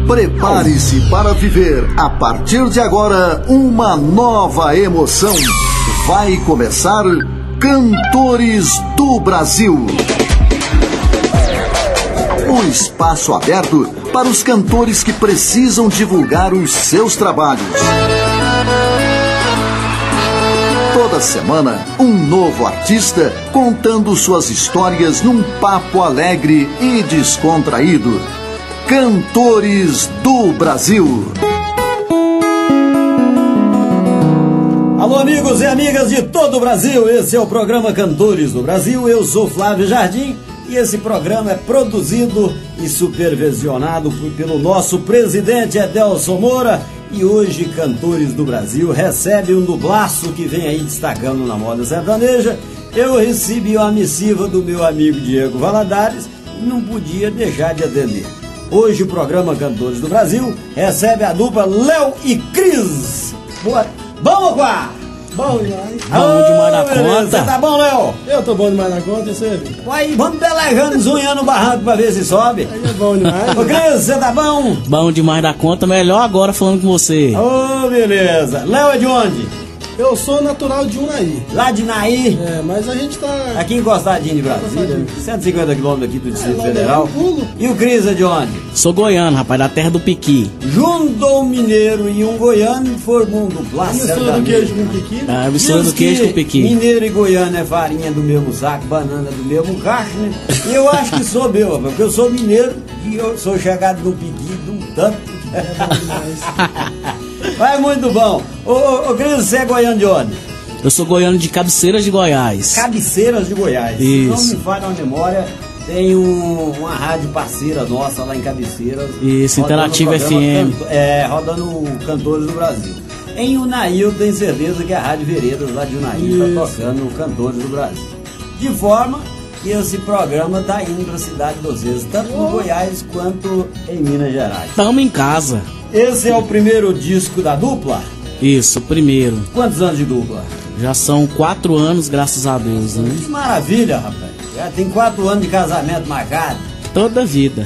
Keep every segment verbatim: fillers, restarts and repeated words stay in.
Prepare-se para viver, a partir de agora, uma nova emoção. Vai começar Cantores do Brasil. Um espaço aberto para os cantores que precisam divulgar os seus trabalhos. Toda semana, um novo artista contando suas histórias num papo alegre e descontraído. Cantores do Brasil. Alô, amigos e amigas de todo o Brasil, esse é o programa Cantores do Brasil. Eu sou Flávio Jardim e esse programa é produzido e supervisionado pelo nosso presidente Edelson Moura. E hoje, Cantores do Brasil recebe um dublaço que vem aí destacando na moda sertaneja. Eu recebi uma missiva do meu amigo Diego Valadares e não podia deixar de atender. Hoje o programa Cantores do Brasil recebe a dupla Léo e Cris. Boa. Bom, Quá? Bom demais. Bom demais da conta. Você tá bom, Léo? Eu tô bom demais na conta, e você? Uai, vamos pelejando, zunhando o barranco pra ver se sobe. Aí é bom demais. Ô, Cris, você tá bom? Bom demais da conta, melhor agora falando com você. Ô, oh, beleza. Léo é de onde? Eu sou natural de Unaí. Lá de Naí? É, mas a gente tá... Aqui encostadinho de Brasília, cento e cinquenta quilômetros aqui do Distrito é, Federal. E o Cris é de onde? Sou goiano, rapaz, da terra do Piqui. Juntou um mineiro e um goiano formou um dupla. Mistura do queijo com piqui? Ah, mistura do queijo com piqui. Mineiro e goiano é farinha do mesmo saco, banana do mesmo cacho, né? E eu acho que sou meu, rapaz, porque eu sou mineiro e eu sou chegado no piqui de um tanto. É bom demais. Vai muito bom. Ô, ô, ô Cris, você é goiano de onde? Eu sou goiano de Cabeceiras de Goiás. Cabeceiras de Goiás. Isso. Se não me falha a memória, tem um, uma rádio parceira nossa lá em Cabeceiras. Isso, Interativa F M. Canto, é, rodando Cantores do Brasil. Em Unaí eu tenho certeza que a Rádio Veredas lá de Unaí está tocando Cantores do Brasil. De forma que esse programa está indo para a cidade de vocês, tanto no Goiás quanto em Minas Gerais. Tamo em casa. Esse é o primeiro disco da dupla? Isso, o primeiro. Quantos anos de dupla? Já são quatro anos, graças a Deus, né? Que maravilha, rapaz. Já tem quatro anos de casamento marcado. Toda a vida.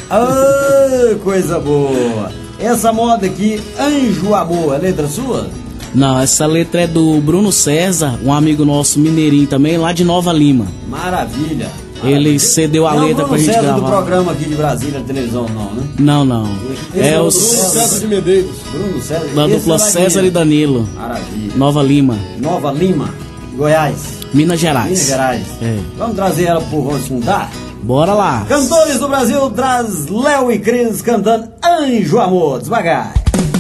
Ah, coisa boa. Essa moda aqui, Anjo Amor, é letra sua? Não, essa letra é do Bruno César, um amigo nosso mineirinho também, lá de Nova Lima. Maravilha. Ele cedeu a não, letra pra gente César gravar. Do programa aqui de Brasília, televisão não, né? Não, não. Esse é o Bruno César de Medeiros. Bruno César. Da dupla César e Danilo. Maravilha. Nova Lima. Nova Lima, Goiás. Minas Gerais. Minas Gerais. É. Vamos trazer ela pro Vamos Fundar? Bora lá. Cantores do Brasil traz Léo e Cris cantando Anjo Amor. Devagar.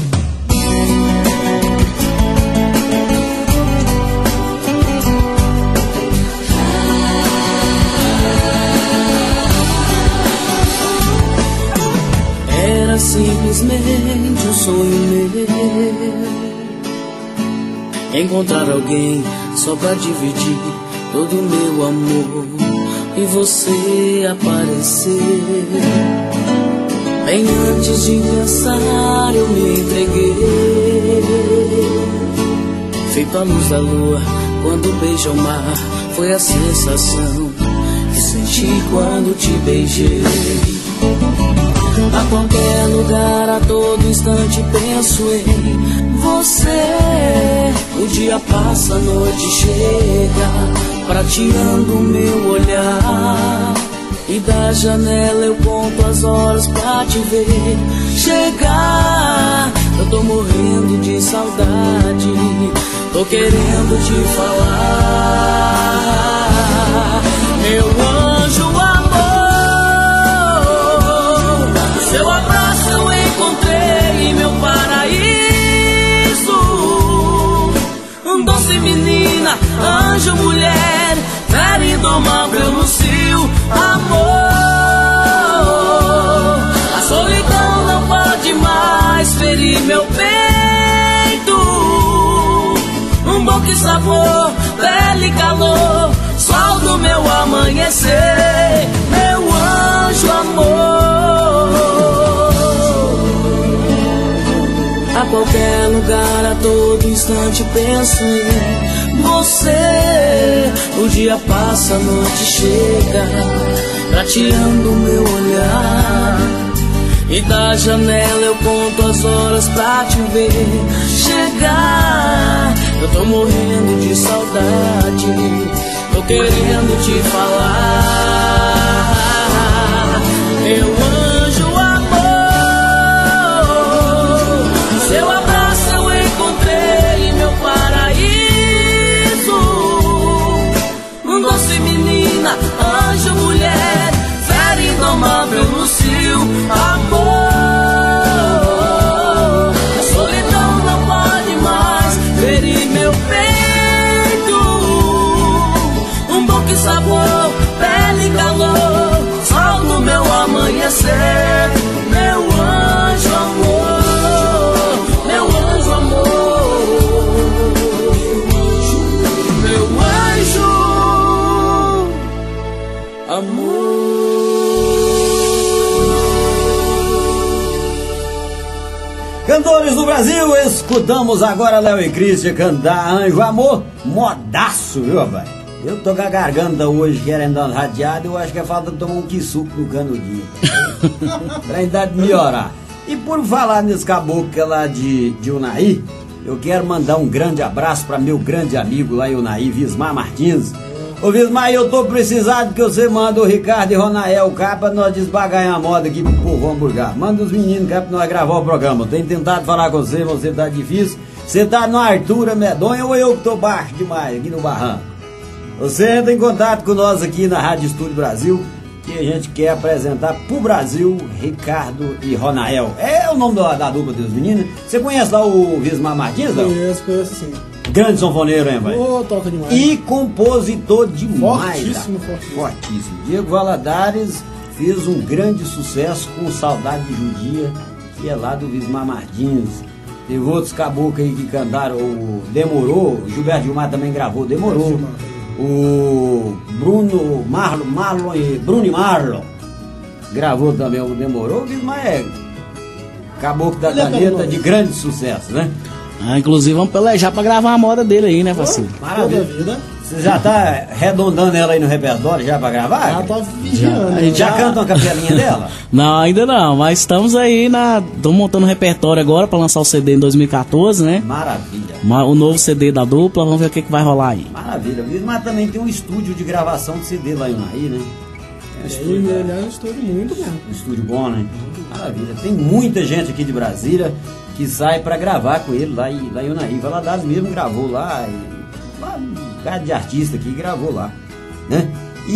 Era simplesmente um sonho meu, encontrar alguém só pra dividir todo o meu amor, e você apareceu. Bem antes de pensar eu me entreguei, feito a luz da lua quando beija o mar. Foi a sensação que senti quando te beijei. A qualquer lugar, a todo instante penso em você. O dia passa, a noite chega, prateando o meu olhar, e da janela eu conto as horas pra te ver chegar. Eu tô morrendo de saudade, tô querendo te falar, meu anjo amor. Seu abraço eu encontrei meu paraíso. Um doce menina, anjo, mulher, fera indomável no cio amor. A solidão não pode mais ferir meu peito. Um bom que sabor, pele e calor, sol do meu amanhecer, meu anjo amor. A qualquer lugar, a todo instante penso em você. O dia passa, a noite chega, prateando o meu olhar, E da janela eu conto as horas pra te ver chegar. Eu tô morrendo de saudade, tô querendo te falar. Meu anjo amor, seu abraço eu encontrei, meu paraíso. Doce menina, anjo, mulher, fera indomável no cio amor. A solidão não pode mais ferir meu peito. Um doce sabor, pele e calor, sol no meu amanhecer. Meu anjo amor, meu anjo amor, meu anjo amor. Cantores do Brasil, escutamos agora Léo e Christian cantar Anjo Amor, modaço, viu, rapaz? Eu tô com a garganta hoje querendo dar uma radiada, eu acho que é falta de tomar um quisuco no canudinho. Pra ainda melhorar. E por falar nesse caboclo que é lá de, de Unaí, eu quero mandar um grande abraço pra meu grande amigo lá em Unaí, Vismar Martins. Ô Vismar, eu tô precisado que você manda o Ricardo e Ronael cá pra nós desbaganhar a moda aqui pro povo hambúrguer. Manda os meninos cá pra nós gravar o programa. Eu tenho tentado falar com você, você tá difícil. Você tá numa altura medonha ou eu que tô baixo demais aqui no barranco? Você entra em contato com nós aqui na Rádio Estúdio Brasil, que a gente quer apresentar pro Brasil Ricardo e Ronael. É o nome da, da dupla dos meninos. Você conhece lá o Vismar Martins, não? Conheço, conheço sim. Grande sanfoneiro, hein, velho? Ô, toca demais. E compositor demais. Fortíssimo, tá? fortíssimo. Fortíssimo. Diego Valadares fez um grande sucesso com Saudade de Judia, que é lá do Vismar Martins. Teve outros caboclos aí que cantaram, o Demorou, o Gilberto Gilmar também gravou Demorou. O Bruno Marlon, Marlon e Bruno e Marlon gravou também o Demorou. O Vismar é caboclo da caneta de grande sucesso, né? Ah, inclusive vamos pelejar pra gravar a moda dele aí, né, Facil? Maravilha. Vida. Você já tá arredondando ela aí no repertório já pra gravar? Já tá vigiando. A gente Já já- canta uma capelinha dela? Não, ainda não, mas estamos aí na. Estamos montando um repertório agora pra lançar o C D em dois mil e quatorze, né? Maravilha. Ma- O novo C D da dupla, vamos ver o que, que vai rolar aí. Maravilha. O Vismar também tem um estúdio de gravação de C D lá em Unaí, né? É um estúdio, Ele, ele é um estúdio muito bom. um estúdio bom, né? Maravilha. Tem muita gente aqui de Brasília que sai pra gravar com ele lá em, lá em Unaí. Valadares mesmo gravou lá. E, lá um cara de artista aqui gravou lá, né?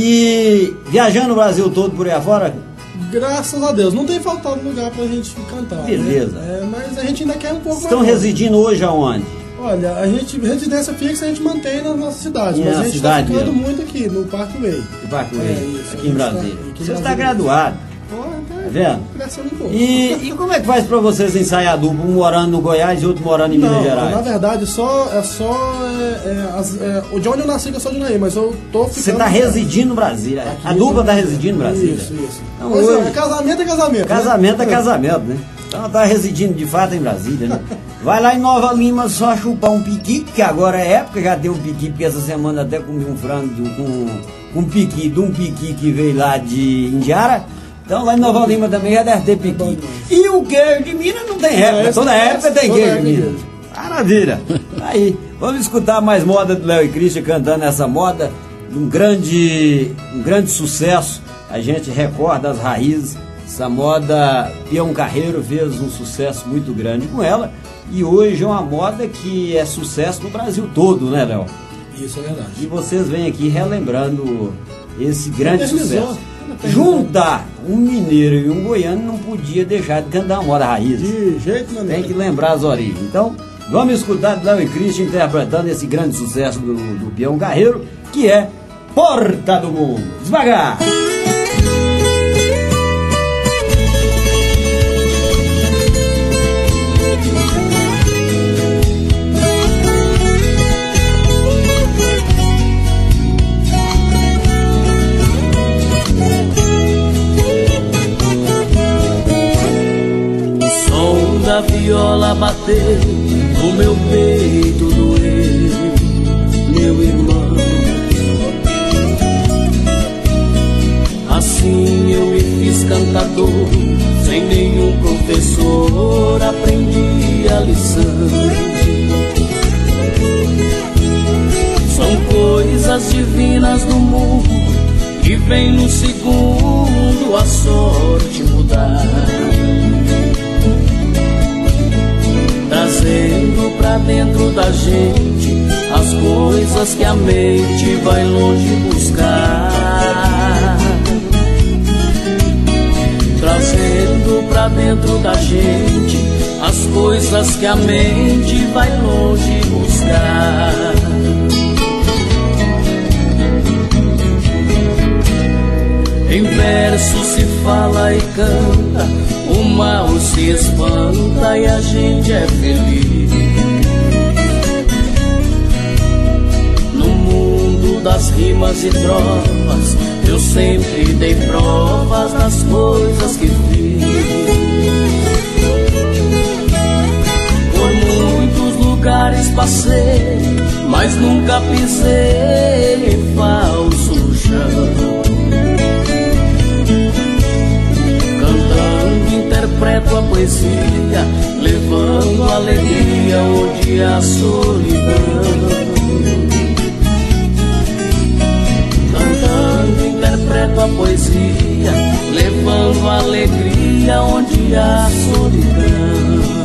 E viajando o Brasil todo por aí afora, Graças a Deus. Não tem faltado lugar pra gente cantar. Beleza. Né? É, mas a gente ainda quer um pouco estão mais. residindo hoje aonde? Olha, a gente, residência fixa a gente mantém na nossa cidade, E mas na a gente cidade tá ficando mesmo? muito aqui, no Parque Way. De Bacuí, É, isso, aqui em a gente tá- Brasília. aqui em Você está Brasília. graduado, Ó, tá tá vendo? crescendo um pouco. E, e como é que faz pra vocês ensaiar duplo? Um morando no Goiás e outro morando em Não, Minas Gerais? na verdade, só, é só. É, é, as, é, o de onde eu nasci que eu sou de Unaí, mas eu tô ficando. Você está residindo no Brasília. Aqui A dupla está no- residindo no Brasília. Isso, isso. Então, Mas, hoje- é, casamento é casamento. Casamento né? é casamento, né? Então ela tá residindo de fato em Brasília, né? Vai lá em Nova Lima só chupar um piqui, que agora é época, já tem um piqui, porque essa semana até comi um frango de- com, com piqui, de um piqui que veio lá de Indiara. Então lá em Nova Lima também já deve ter piqui. E o queijo de Minas não tem época, É, toda essa- época tem toda queijo de época tem Minas. queijo. Maravilha. Aí, vamos escutar mais moda do Léo e Christian cantando essa moda, de um grande, um grande sucesso. A gente recorda as raízes. Essa moda, Peão Carreiro fez um sucesso muito grande com ela. E hoje é uma moda que é sucesso no Brasil todo, né, Léo? Isso é verdade. E vocês vêm aqui relembrando esse grande Eternizou. sucesso. Juntar um mineiro e um goiano não podia deixar de cantar uma moda raiz. De jeito nenhum. Tem que lembrar as origens. Então, vamos escutar Léo e Christian interpretando esse grande sucesso do, do Peão Carreiro, que é Porta do Mundo. Devagar! O som da viola bateu, o meu peito doeu, meu irmão. Assim eu me fiz cantador, sem nenhum vem no segundo a sorte mudar, trazendo pra dentro da gente as coisas que a mente vai longe buscar, trazendo pra dentro da gente as coisas que a mente vai longe buscar. Em verso se fala e canta, o mal se espanta e a gente é feliz. No mundo das rimas e trovas, eu sempre dei provas das coisas que fiz. Por muitos lugares passei, mas nunca pisei em falso chão. Interpreto a poesia, levando alegria onde há solidão. Cantando, interpreto a poesia, levando alegria onde há solidão.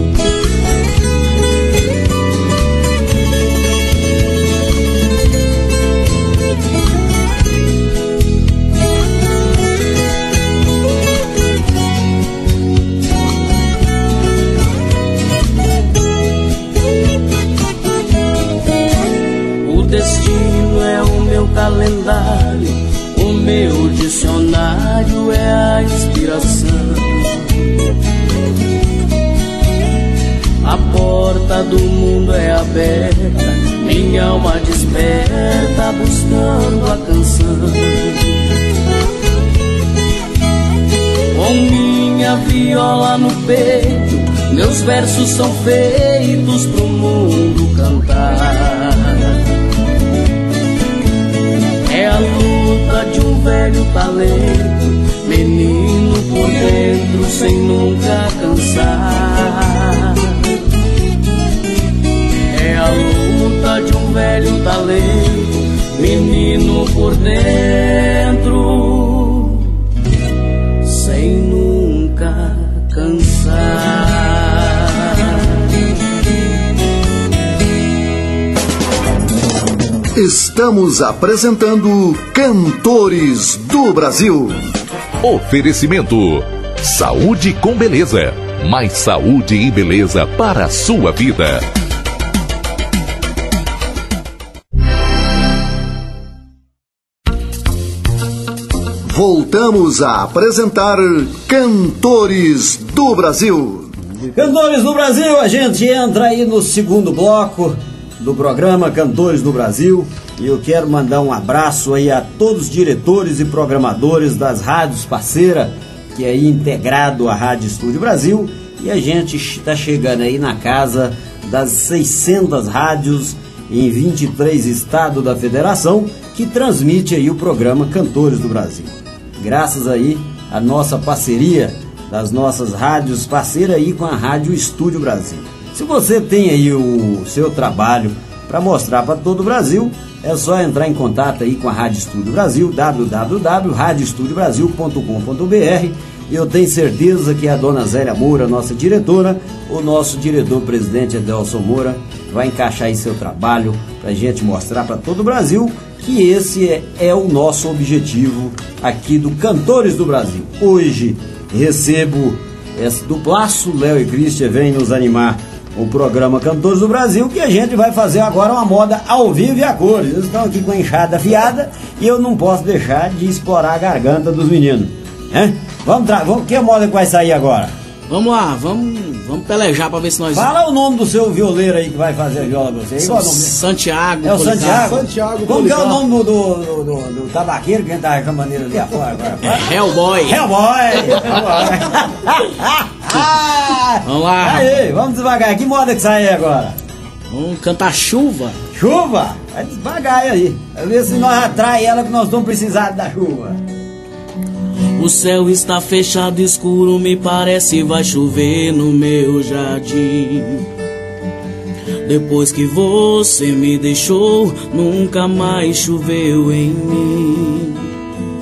O destino é o meu calendário, o meu dicionário é a inspiração. A porta do mundo é aberta, minha alma desperta buscando a canção. Com minha viola no peito, meus versos são feitos pro mundo cantar. É a luta de um velho talento, menino por dentro sem nunca cansar. É a luta de um velho talento, menino por dentro sem nunca cansar. Estamos apresentando Cantores do Brasil. Oferecimento: saúde com beleza. Mais saúde e beleza para a sua vida. Voltamos a apresentar Cantores do Brasil. Cantores do Brasil, a gente entra aí no segundo bloco do programa Cantores do Brasil, e eu quero mandar um abraço aí a todos os diretores e programadores das rádios parceiras, que é aí integrado à Rádio Estúdio Brasil, e a gente está chegando aí na casa das seiscentas rádios em vinte e três estados da federação, que transmite aí o programa Cantores do Brasil. Graças aí à nossa parceria das nossas rádios parceiras aí com a Rádio Estúdio Brasil. Se você tem aí o seu trabalho para mostrar para todo o Brasil, é só entrar em contato aí com a Rádio Estúdio Brasil, w w w ponto rádio estúdio brasil ponto com ponto b r. Eu tenho certeza que a dona Zélia Moura, nossa diretora, o nosso diretor-presidente Edelson Moura, vai encaixar aí seu trabalho para a gente mostrar para todo o Brasil que esse é, é o nosso objetivo aqui do Cantores do Brasil. Hoje recebo esse duplaço, Léo e Cristian vem nos animar o programa Cantores do Brasil, que a gente vai fazer agora uma moda ao vivo e a cores. Eles estão aqui com a enxada afiada e eu não posso deixar de explorar a garganta dos meninos. Hein? Vamos, vamos, que moda que vai sair agora? Vamos lá, vamos, vamos pelejar pra ver se nós... Fala o nome do seu violeiro aí que vai fazer a viola pra você. São Igual o nome dele. Santiago. É o Policarpo. Santiago? Santiago Como que é o Policarpo. nome do, do, do, do, do tabaqueiro que a gente tá com a maneira ali afora agora? É Hellboy. Hellboy! Vamos lá. Aí, vamos devagar. Que moda que sai aí agora? Vamos cantar chuva. Chuva? Vai devagar aí. Vai ver se nós atrai ela, que nós vamos precisar da chuva. O céu está fechado, escuro, me parece vai chover no meu jardim. Depois que você me deixou, nunca mais choveu em mim.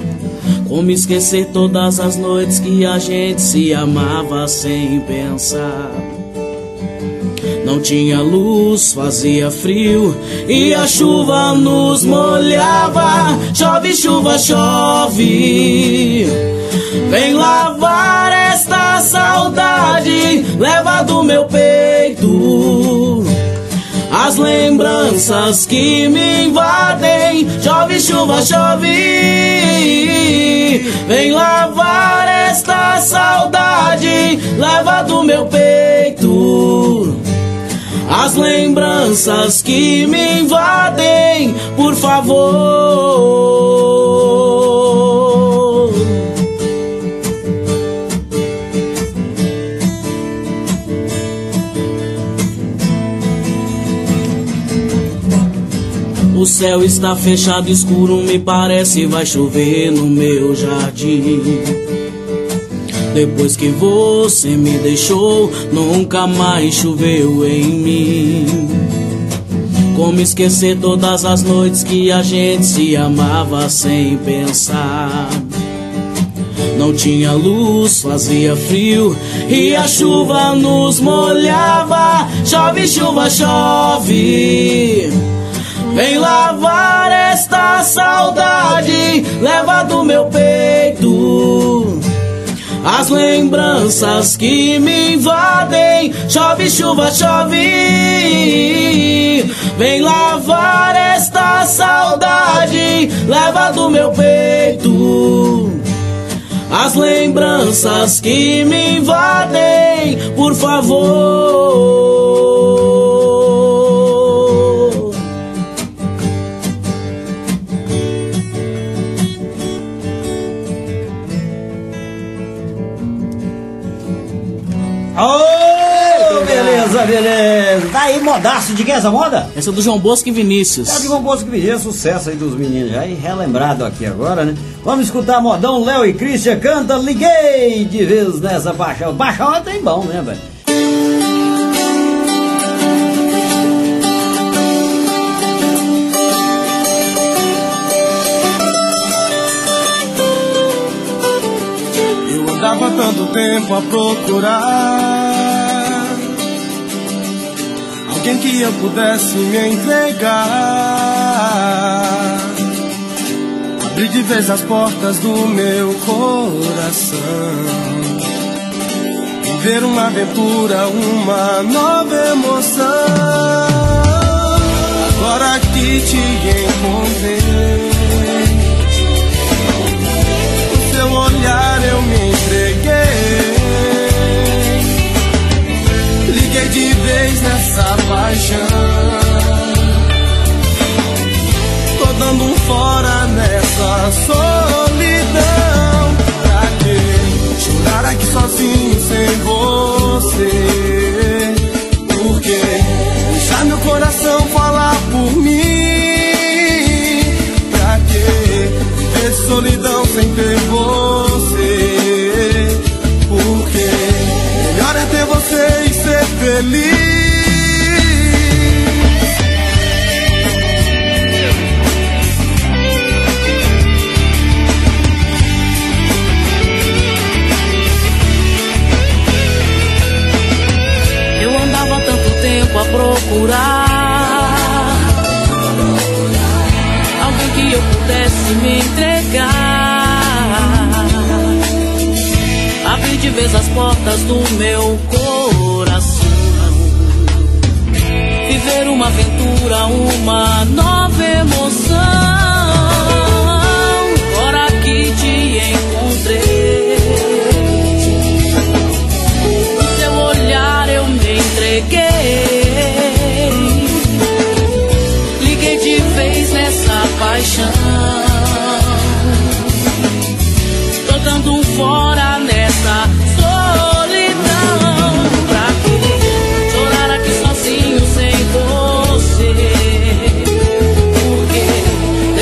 Como esquecer todas as noites que a gente se amava sem pensar. Não tinha luz, fazia frio e a chuva nos molhava. Chove, chuva, chove, vem lavar esta saudade, leva do meu peito as lembranças que me invadem. Chove, chuva, chove, vem lavar esta saudade, leva do meu peito as lembranças que me invadem, por favor. O céu está fechado, escuro, me parece vai chover no meu jardim. Depois que você me deixou, nunca mais choveu em mim. Como esquecer todas as noites que a gente se amava sem pensar. Não tinha luz, fazia frio e a chuva nos molhava. Chove, chuva, chove, vem lavar esta saudade, leva do meu peito as lembranças que me invadem. Chove, chuva, chove, vem lavar esta saudade, leva do meu peito as lembranças que me invadem, por favor. Oh, beleza, beleza. Tá aí, modaço. De quem é essa moda? Essa é do João Bosco e Vinícius. É do João Bosco e Vinícius, sucesso aí dos meninos já, e relembrado aqui agora, né? Vamos escutar modão. Léo e Christian canta Liguei de Vez Nessa Paixão. Paixão é trem bom, né, velho? Dava tanto tempo a procurar alguém que eu pudesse me entregar, abrir de vez as portas do meu coração, viver uma aventura, uma nova emoção. Agora que te encontrei, seu olhar eu me entreguei, liguei de vez nessa paixão, tô dando um fora nessa solidão. Pra que chorar aqui sozinho sem você? Por que deixar meu coração falar por mim? Pra que ter solidão sem ter você? Porque melhor é ter você e ser feliz. Eu andava tanto tempo a procurar alguém que eu pudesse me entregar, abrir de vez as portas do meu coração, viver uma aventura, uma nova emoção. Agora que te encontrei, no seu olhar eu me entreguei, liguei de vez nessa paixão, tô dando um fora nessa solidão. Pra que chorar aqui sozinho sem você? Porque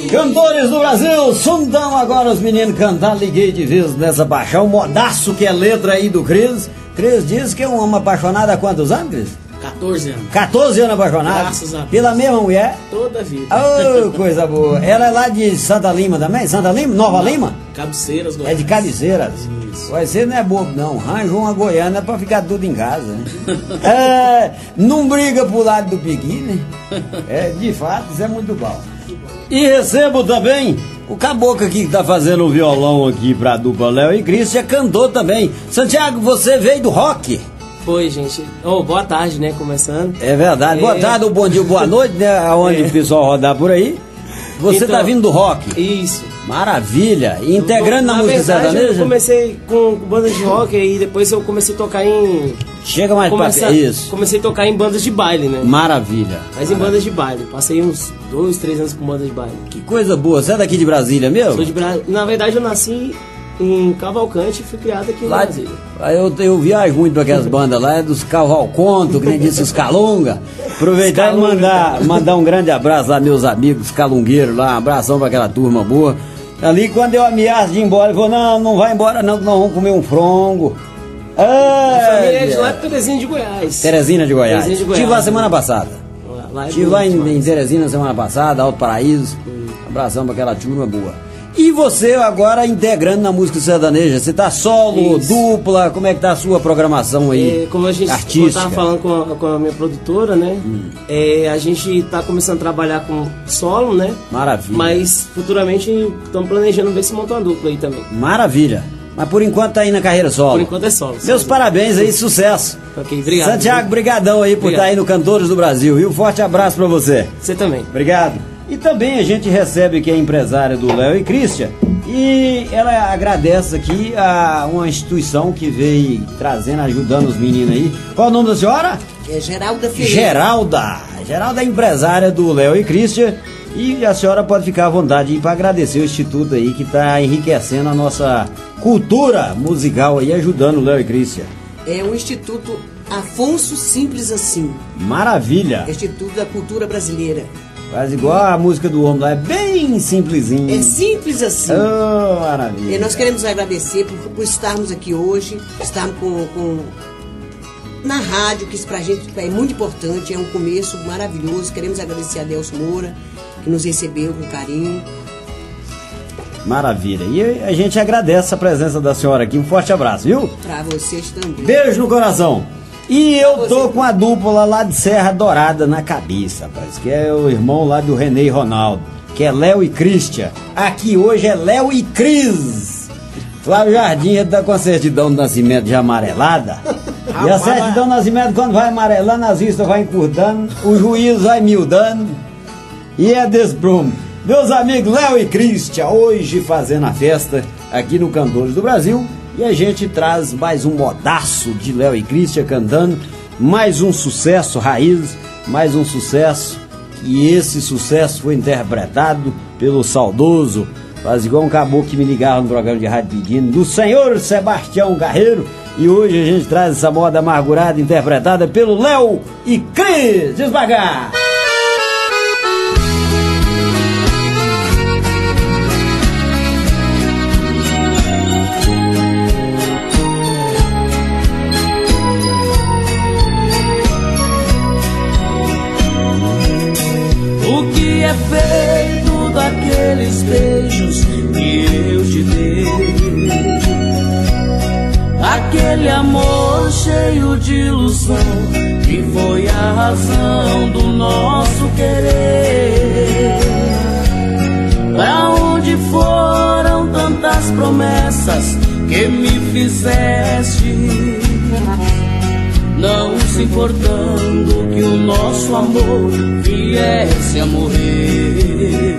Cantores do Brasil, sondão agora os meninos cantar, liguei de vez nessa paixão, modaço que é letra aí do Cris. Cris diz que é um homem apaixonado há quantos anos, Cris? quatorze anos. quatorze anos apaixonado? Graças a Deus. Pela mesma mulher? Toda a vida. Oh, coisa boa. Ela é lá de Santa Lima também? Santa Lima? Nova Não, Lima? Cabeceiras, É de Cabeceiras. Isso. Vai ser não é bobo não, arranja uma goiana pra ficar tudo em casa, né? É, não briga pro lado do piqui, né? É, de fato, isso é muito bom. E recebo também o caboclo aqui que tá fazendo o violão aqui pra dupla Léo e Cris, é cantor também. Santiago, você veio do rock? Foi, gente. Oh, boa tarde, né? Começando. É verdade. É. Boa tarde, bom dia, boa noite, né? Aonde é. o pessoal rodar por aí. Você então, tá vindo do rock? Isso. Maravilha. E integrando na, na música verdade, sertaneja? Eu comecei com bandas de rock e depois eu comecei a tocar em... Chega mais Começa... pra isso. Comecei a tocar em bandas de baile, né? Maravilha. Mas Maravilha. em bandas de baile. Passei uns dois, três anos com bandas de baile. Que coisa boa. Você é daqui de Brasília mesmo? Sou de Brasília. Na verdade eu nasci em Cavalcante e fui criado aqui em lá, Brasília. Eu, eu viajo muito para aquelas bandas lá, é dos Cavalconto, que nem disse os Calunga. Aproveitar Calunga. e mandar, mandar um grande abraço lá, meus amigos calungueiros lá, um abração para aquela turma boa. Ali, quando eu ameaço de ir embora, ele falou: não, não vai embora não, que nós vamos comer um frango. Ah, a família é de lá de Teresina de Goiás. Teresina de Goiás. Teresina de Goiás. Estive lá semana passada. Lá é Estive lá em, em Teresina semana passada, Alto Paraíso. Hum. Abração para aquela turma boa. E você agora integrando na música sertaneja, você tá solo, Isso. dupla, como é que tá a sua programação aí? É, como a gente artística? Eu tava falando com a, com a minha produtora, né? Hum. É, a gente tá começando a trabalhar com solo, né? Maravilha. Mas futuramente estamos planejando ver se monta uma dupla aí também. Maravilha. Mas por enquanto tá aí na carreira solo. Por enquanto é solo. Meus solo. Parabéns aí, sucesso. Ok, obrigado. Santiago, brigadão aí por estar tá aí no Cantores do Brasil. E um forte abraço pra você. Você também. Obrigado. E também a gente recebe aqui a empresária do Léo e Christian. E ela agradece aqui a uma instituição que veio trazendo, ajudando os meninos aí. Qual é o nome da senhora? É Geralda Ferreira. Geralda. Geralda é empresária do Léo e Christian. E a senhora pode ficar à vontade para agradecer o instituto aí que está enriquecendo a nossa cultura musical aí, ajudando o Léo e Christian. É o Instituto Afonso Simples Assim. Maravilha. Instituto da Cultura Brasileira. Faz igual a música do homem lá, é bem simplesinho. É simples assim. Oh, maravilha. E nós queremos agradecer por, por estarmos aqui hoje, estarmos com, com na rádio, que isso pra gente é muito importante, é um começo maravilhoso. Queremos agradecer a Delcio Moura, que nos recebeu com carinho. Maravilha. E a gente agradece a presença da senhora aqui. Um forte abraço, viu? Pra vocês também. Beijo no coração. E eu tô com a dupla lá de Serra Dourada na cabeça, rapaz, que é o irmão lá do René e Ronaldo, que é Léo e Christian. Aqui hoje é Léo e Cris. Flávio Jardim tá com a certidão do nascimento já amarelada. E a certidão do nascimento, quando vai amarelando, as vistas vai encurtando, o juiz vai miudando. E é desse prumo. Meus amigos Léo e Christian, hoje fazendo a festa aqui no Cantores do Brasil. E a gente traz mais um modaço de Léo e Christian cantando, mais um sucesso raiz, mais um sucesso, e esse sucesso foi interpretado pelo saudoso, faz igual um caboclo que me ligava no programa de rádio pedindo, do senhor Sebastião Carreiro, e hoje a gente traz essa moda amargurada interpretada pelo Léo e Cris. Devagar! Feito daqueles beijos que eu te dei, aquele amor cheio de ilusão que foi a razão do nosso querer. Pra onde foram tantas promessas que me fizeste, não se importando que o nosso amor viesse a morrer.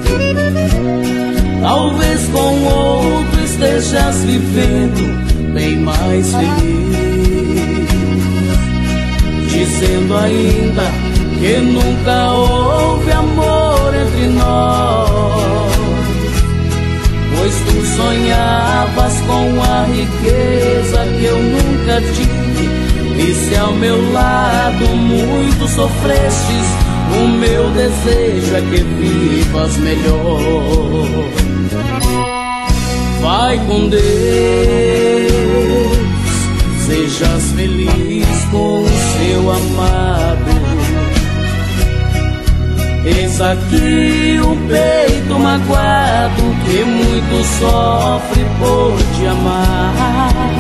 Talvez com outro estejas vivendo bem mais feliz, dizendo ainda que nunca houve amor entre nós, pois tu sonhavas com a riqueza que eu nunca tive. E se ao meu lado muito sofrestes, O meu desejo é que vivas melhor. Vai com Deus, sejas feliz com o seu amado. Eis aqui o peito magoado que muito sofre por te amar.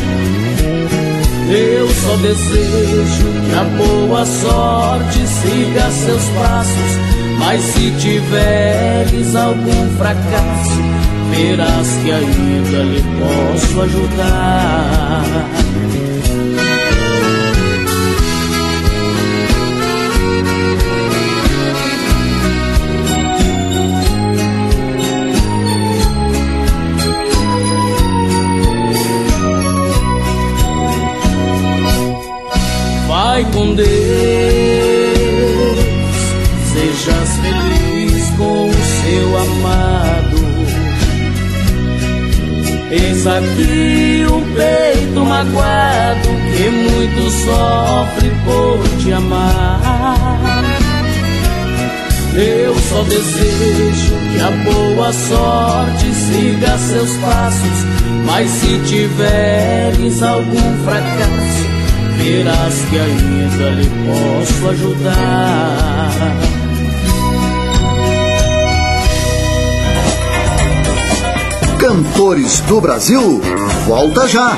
Eu só desejo que a boa sorte siga seus passos, mas se tiveres algum fracasso, verás que ainda lhe posso ajudar. Vai com Deus, sejas feliz com o seu amado. Eis aqui o peito magoado que muito sofre por te amar. Eu só desejo que a boa sorte siga seus passos, mas se tiveres algum fracasso, verás que ainda lhe posso ajudar. Cantores do Brasil, volta já!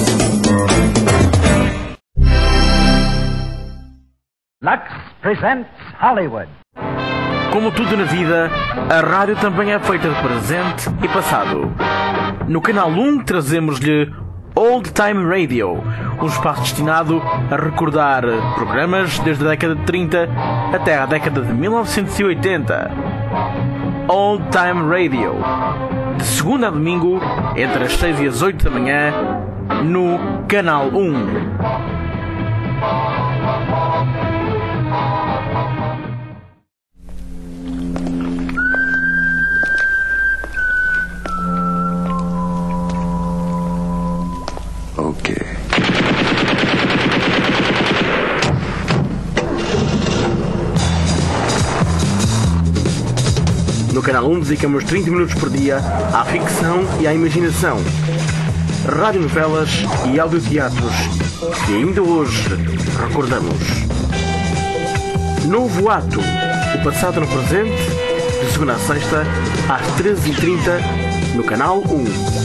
Lux presents Hollywood. Como tudo na vida, a rádio também é feita de presente e passado. No Canal um trazemos-lhe Old Time Radio, um espaço destinado a recordar programas desde a década de trinta até a década de mil novecentos e oitenta. Old Time Radio, de segunda a domingo, entre as seis e as oito da manhã, no Canal um. Ok. No Canal um dedicamos trinta minutos por dia à ficção e à imaginação, radionovelas e audioteatros que ainda hoje recordamos. Novo Ato, o passado no presente, de segunda a sexta, às treze e trinta, no Canal um.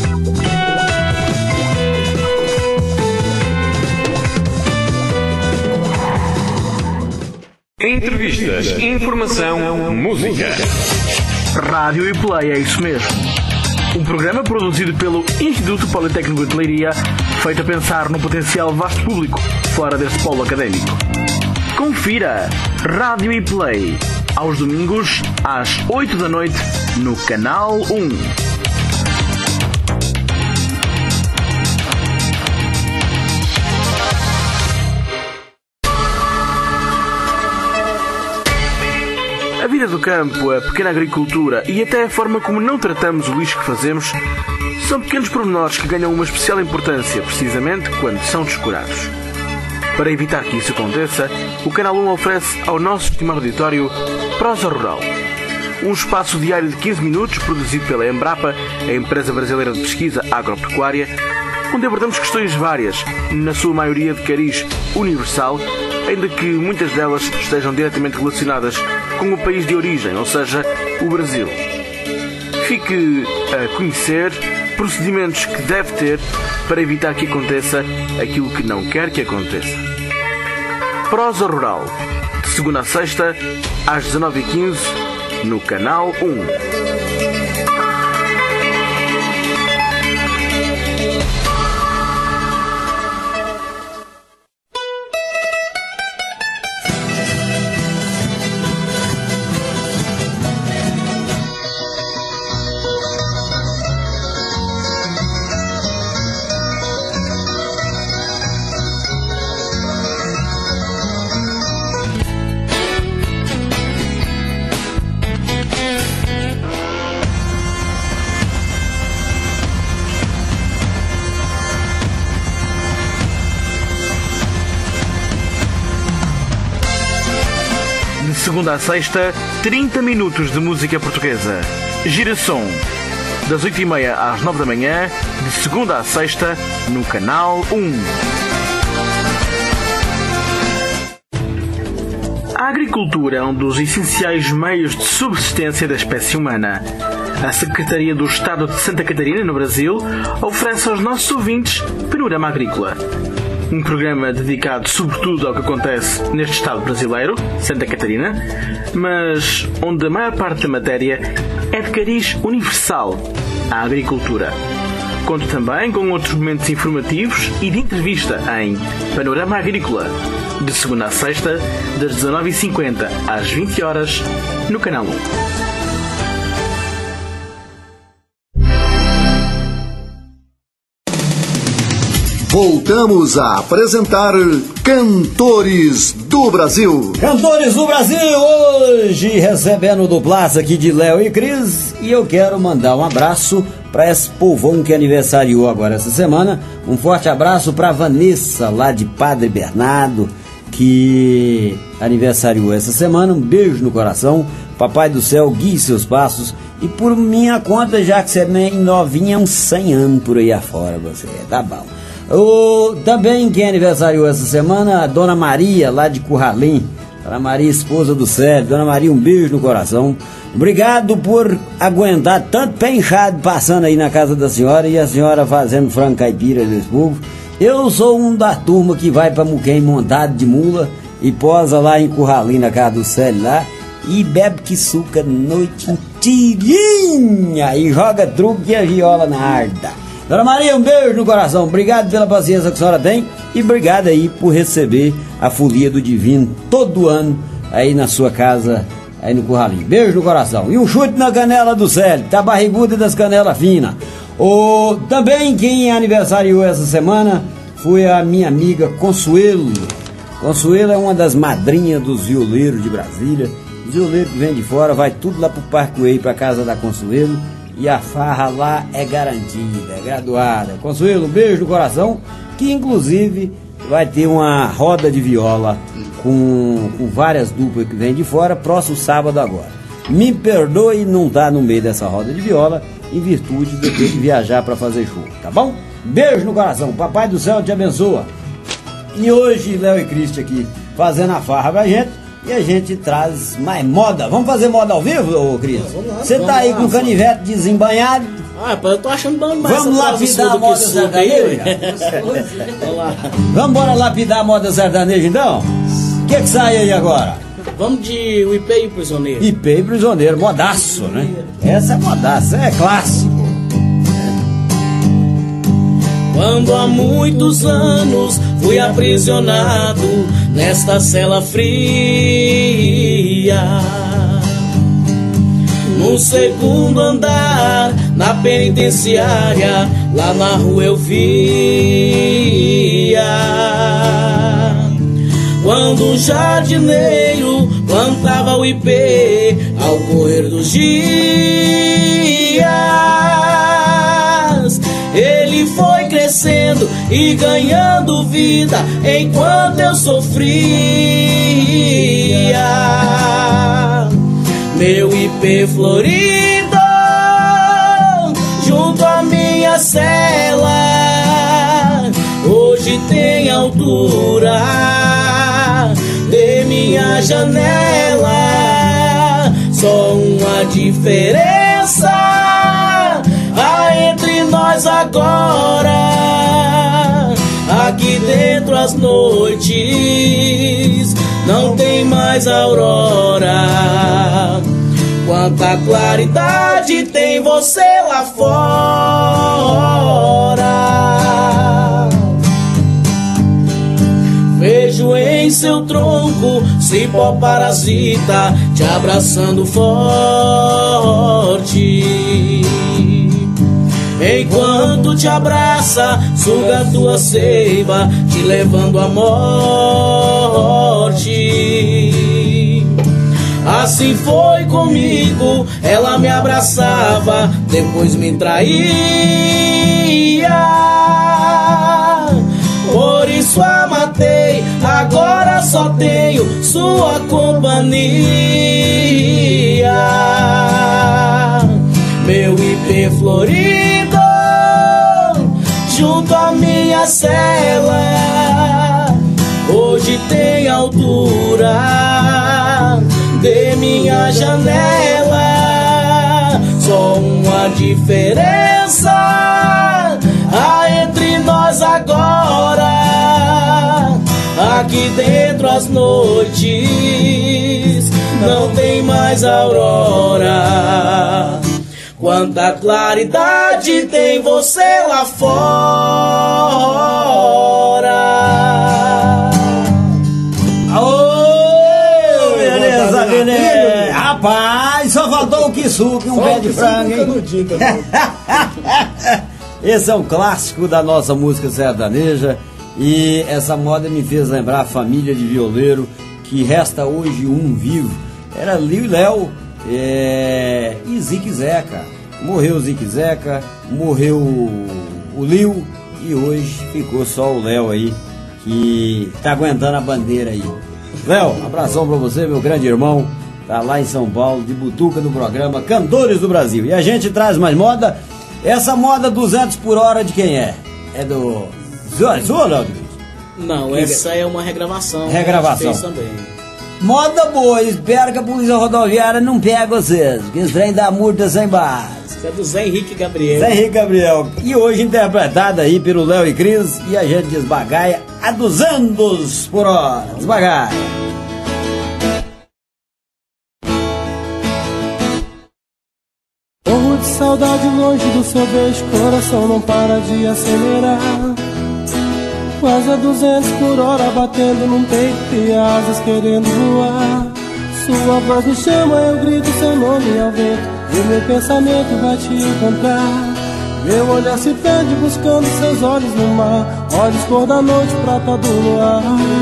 Entrevistas, informação, música. Rádio e Play, é isso mesmo. Um programa produzido pelo Instituto Politécnico de Leiria, feito a pensar no potencial vasto público, fora deste polo académico. Confira Rádio e Play, aos domingos, às oito da noite, no Canal um. A vida do campo, a pequena agricultura e até a forma como não tratamos o lixo que fazemos são pequenos pormenores que ganham uma especial importância precisamente quando são descurados. Para evitar que isso aconteça, o Canal um oferece ao nosso estimado auditório Prosa Rural, um espaço diário de quinze minutos produzido pela Embrapa, a empresa brasileira de pesquisa agropecuária, onde abordamos questões várias, na sua maioria de cariz universal, ainda que muitas delas estejam diretamente relacionadas com o país de origem, ou seja, o Brasil. Fique a conhecer procedimentos que deve ter para evitar que aconteça aquilo que não quer que aconteça. Prosa Rural, de segunda a sexta, às dezanove e quinze, no Canal um. segunda a sexta, trinta minutos de música portuguesa. Giração, das oito e meia às nove da manhã, de segunda a sexta, no Canal um. A agricultura é um dos essenciais meios de subsistência da espécie humana. A Secretaria do Estado de Santa Catarina, no Brasil, oferece aos nossos ouvintes Panorama Agrícola. Um programa dedicado sobretudo ao que acontece neste estado brasileiro, Santa Catarina, mas onde a maior parte da matéria é de cariz universal, a agricultura. Conto também com outros momentos informativos e de entrevista em Panorama Agrícola, de segunda a sexta, das dezanove e cinquenta às vinte horas, no Canal um. Voltamos a apresentar Cantores do Brasil. Cantores do Brasil, hoje recebendo duplas aqui de Léo e Cris. E eu quero mandar um abraço para esse povão que aniversariou agora essa semana. Um forte abraço para Vanessa, lá de Padre Bernardo, que aniversariou essa semana. Um beijo no coração. Papai do céu, guie seus passos. E por minha conta, já que você é novinha, uns cem anos por aí afora, você tá bom. O, também quem aniversariou essa semana, a Dona Maria, lá de Curralim. Dona Maria, esposa do Sérgio. Dona Maria, um beijo no coração. Obrigado por aguentar tanto pé inchado passando aí na casa da senhora e a senhora fazendo frango caipira desse povo. Eu sou um da turma que vai pra Muquem montado de mula e posa lá em Curralim, na casa do Sérgio lá, e bebe que suca noite inteirinha e joga truque e a viola na arda. Dona Maria, um beijo no coração. Obrigado pela paciência que a senhora tem e obrigado aí por receber a folia do Divino todo ano aí na sua casa, aí no Curralim. Beijo no coração. E um chute na canela do Célio, tá barrigudo e das canelas finas. O, também quem aniversariou essa semana foi a minha amiga Consuelo. Consuelo é uma das madrinhas dos violeiros de Brasília. Os violeiros que vêm de fora, vai tudo lá pro Parkway, pra casa da Consuelo. E a farra lá é garantida, é graduada. Consuelo, um beijo no coração, que inclusive vai ter uma roda de viola com, com várias duplas que vêm de fora, próximo sábado agora. Me perdoe não estar no meio dessa roda de viola, em virtude de ter que viajar para fazer show, tá bom? Beijo no coração, Papai do Céu te abençoa. E hoje, Léo e Cristi aqui fazendo a farra pra gente. E a gente traz mais moda. Vamos fazer moda ao vivo, ô Cris? Você tá aí com o canivete desembanhado? Ah, rapaz, eu tô achando bom demais. Vamos lapidar a moda sertaneja? Vamos lá. Vamos embora lapidar a moda sertaneja então? O que que sai aí agora? Vamos de O Ipê e o Prisioneiro. Ipê e Prisioneiro, modaço, né? Essa é modaço, é clássico. Quando há muitos anos fui aprisionado nesta cela fria, no segundo andar, na penitenciária, lá na rua eu via, quando o jardineiro plantava o ipê ao correr dos dias. Ele foi crescendo e ganhando vida enquanto eu sofria. Meu ipê florido junto à minha cela hoje tem altura de minha janela. Só uma diferença há entre nós agora. Aqui dentro as noites não tem mais aurora. Quanta claridade tem você lá fora. Vejo em seu tronco cipó parasita te abraçando forte. Enquanto te abraça, suga tua seiva, te levando à morte. Assim foi comigo, ela me abraçava, depois me traía. Por isso a matei, agora sou só tenho sua companhia. Meu ipê florido junto à minha cela, hoje tem altura de minha janela. Só uma diferença há entre nós agora. Aqui dentro as noites não tem mais aurora. Quanta claridade tem você lá fora. Ô, beleza, beleza. Rapaz, só faltou o kisuke e um pé de frango, hein? Esse é um clássico da nossa música sertaneja. E essa moda me fez lembrar a família de violeiro, que resta hoje um vivo. Era Liu e Léo é... e Zique Zeca. Morreu o Zique Zeca, morreu o Liu e hoje ficou só o Léo aí, que tá aguentando a bandeira aí. Léo, abração pra você, meu grande irmão. Tá lá em São Paulo, de butuca no programa Cantores do Brasil. E a gente traz mais moda. Essa moda duzentos por hora de quem é? É do... Sua, Léo? Não, essa é uma regravação. Regravação. Fez também. Moda boa, espero que a polícia rodoviária não pegue vocês, que esse trem dá multa sem base. Isso é do Zé Henrique Gabriel. Zé Henrique Gabriel. E hoje interpretada aí pelo Léo e Cris, e a gente desbagaia a duzentos por hora. Desbagaia. Morro de saudade longe do seu beijo, coração não para de acelerar. Quase a duzentos por hora batendo num peito e asas querendo voar. Sua voz me chama, eu grito seu nome ao vento, e meu pensamento vai te encontrar. Meu olhar se perde buscando seus olhos no mar, olhos cor da noite, prata do luar.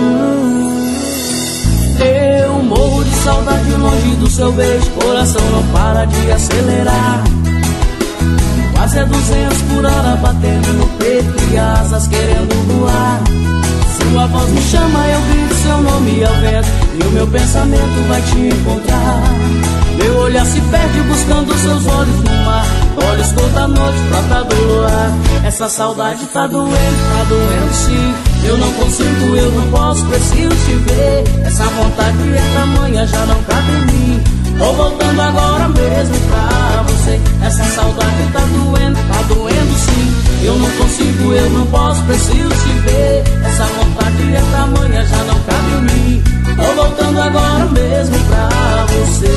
Eu morro de saudade longe do seu beijo, coração não para de acelerar. Quase a duzentos por hora batendo no peito e asas querendo voar. Sua voz me chama, eu grito seu nome ao vento, e o meu pensamento vai te encontrar. Meu olhar se perde buscando seus olhos no mar, olhos cor da noite, prata do luar. Essa saudade tá doendo, tá doendo sim. Eu não consigo, eu não posso, preciso te ver. Essa vontade é tamanha, já não cabe em mim. Tô voltando agora mesmo pra você. Essa saudade tá doendo, tá doendo sim. Eu não consigo, eu não posso, preciso te ver. Essa vontade é tamanha, já não cabe em mim. Tô voltando agora mesmo pra você.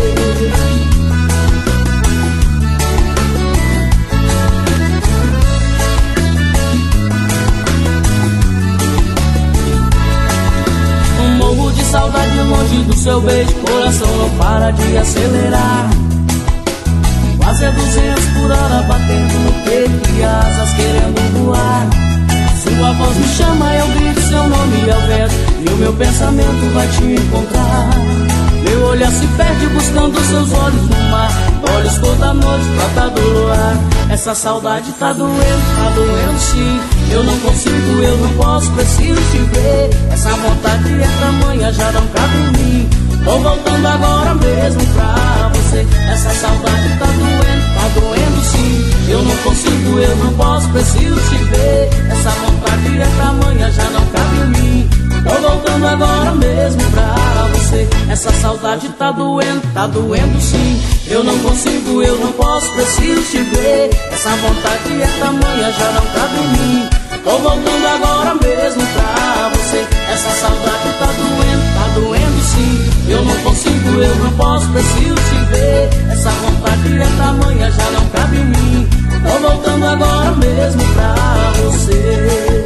Morro de saudade longe do seu beijo, coração não para de acelerar. Quase a duzentos por hora batendo no peito e asas querendo voar. Sua voz me chama, eu grito seu nome ao vento, e o meu pensamento vai te encontrar. Meu olhar se perde buscando seus olhos no mar, olhos cor da noite, prata do luar. Essa saudade tá doendo, tá doendo sim. Eu não consigo, eu não posso, preciso te ver. Essa vontade é tamanha, já não cabe em mim. Tô voltando agora mesmo pra você. Essa saudade tá doendo, tá doendo sim. Eu não consigo, eu não posso, preciso te ver. Essa vontade é tamanha, já não cabe em mim. Tô voltando agora mesmo pra você. Essa saudade tá doendo, tá doendo sim. Eu não consigo, eu não posso, preciso te ver. Essa vontade é tamanha, já não cabe em mim. Tô voltando agora mesmo pra você. Essa saudade tá doendo, tá doendo sim. Eu não consigo, eu não posso, preciso te ver. Essa vontade é tamanha, já não cabe em mim. Tô voltando agora mesmo pra você.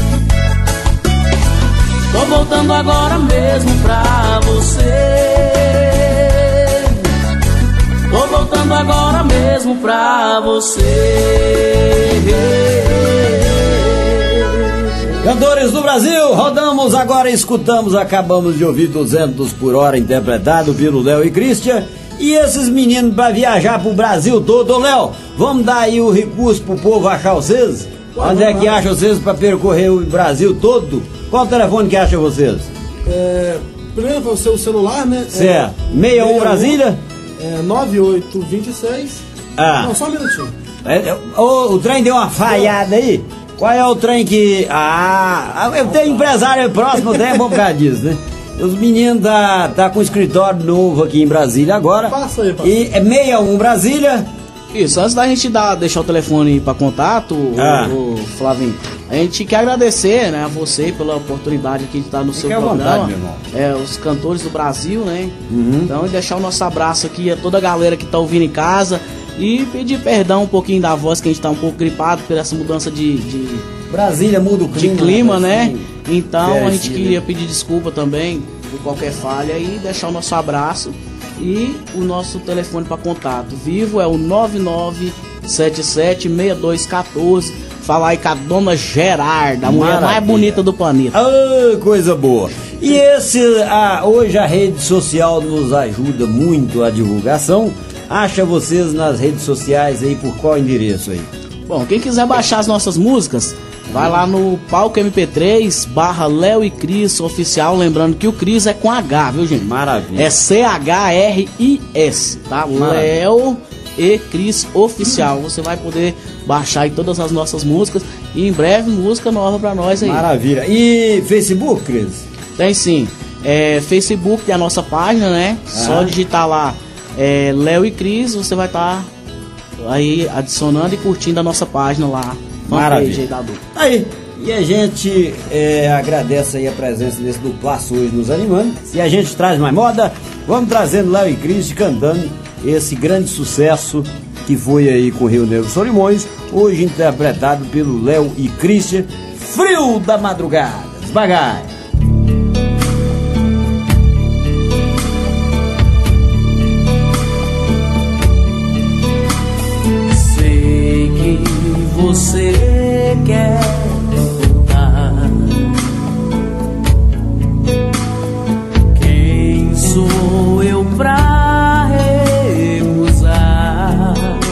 Tô voltando agora mesmo pra você. Tô voltando agora mesmo pra você. Cantores do Brasil, rodamos agora, escutamos, acabamos de ouvir duzentos por hora, interpretado pelo Léo e Christian. E esses meninos pra viajar pro Brasil todo. Ô Léo, vamos dar aí o recurso pro povo achar vocês? Onde é que acha vocês pra percorrer o Brasil todo? Qual o telefone que acha vocês? É, primeiro foi o seu celular, né? Certo. É, sessenta e um Brasília? É, nove oito dois seis. Ah. Não, só um minutinho. É, é, o, o trem deu uma falhada aí? Qual é o trem que... Ah, eu tenho empresário próximo, o trem é bom por causa disso, né? Os meninos tá, tá com um escritório novo aqui em Brasília agora. Passa aí, passa. E é sessenta e um Brasília. Isso, antes da gente dar, deixar o telefone para contato, Ah. o, o Flavinho, a gente quer agradecer, né, a você pela oportunidade aqui de estar no seu Fique à programa. vontade, meu irmão. É, os cantores do Brasil, né? Uhum. Então, e deixar o nosso abraço aqui a toda a galera que tá ouvindo em casa e pedir perdão um pouquinho da voz, que a gente tá um pouco gripado por essa mudança de, de, Brasília muda o clima. de clima, né? né? Então, a gente Parecido. queria pedir desculpa também por qualquer falha e deixar o nosso abraço. E o nosso telefone para contato vivo é o nove nove sete sete seis dois um quatro. Falar aí com a dona Gerarda, a mulher mais Maravilha. bonita do planeta. Ah, coisa boa. E esse, ah, hoje a rede social nos ajuda muito a divulgação. Acha vocês nas redes sociais aí por qual endereço aí? Bom, quem quiser baixar as nossas músicas, vai lá no palco M P três barra Léo e Cris oficial, lembrando que o Cris é com H, viu, gente? Maravilha. É C H R I S, tá? Léo e Cris oficial. Você vai poder baixar aí todas as nossas músicas e em breve música nova pra nós aí. Maravilha. E Facebook, Cris? Tem sim. É, Facebook tem a nossa página, né? Ah. Só digitar lá é, Léo e Cris, você vai estar aí adicionando e curtindo a nossa página lá. Maravilha. Aí da dupla. Aí, e a gente é, agradece aí a presença desse duplaço hoje nos animando. E a gente traz mais moda. Vamos trazendo Léo e Cris cantando esse grande sucesso que foi aí com o Rio Negro Solimões, hoje interpretado pelo Léo e Christian, Frio da Madrugada. Devagar. Sei que você quer voltar. Quem sou eu pra recusar?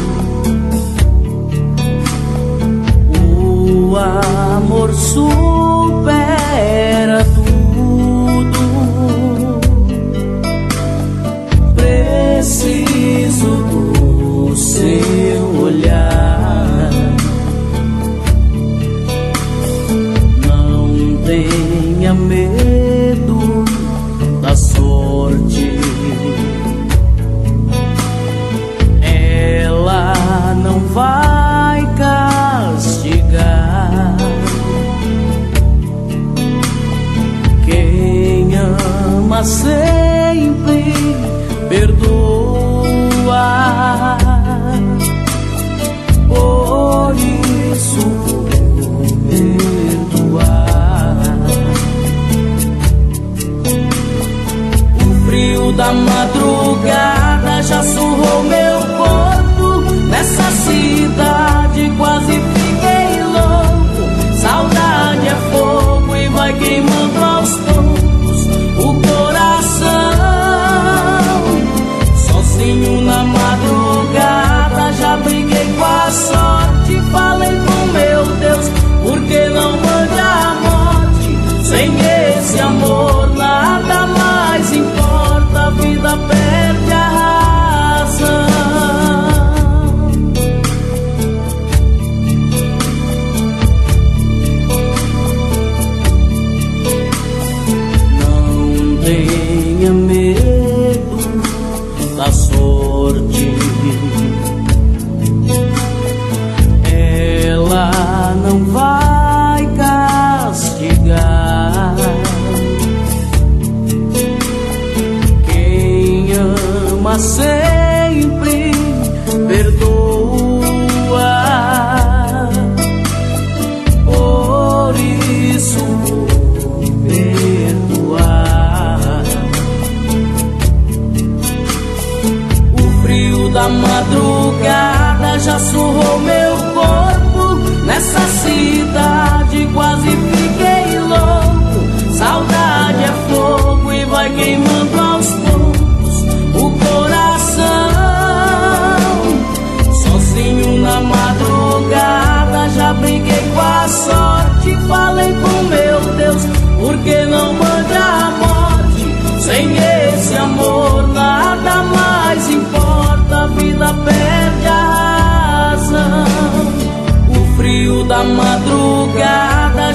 O amor supera tudo. Preciso do seu olhar. Não tenha medo da sorte. Ela não vai castigar. Quem ama sempre perdoa.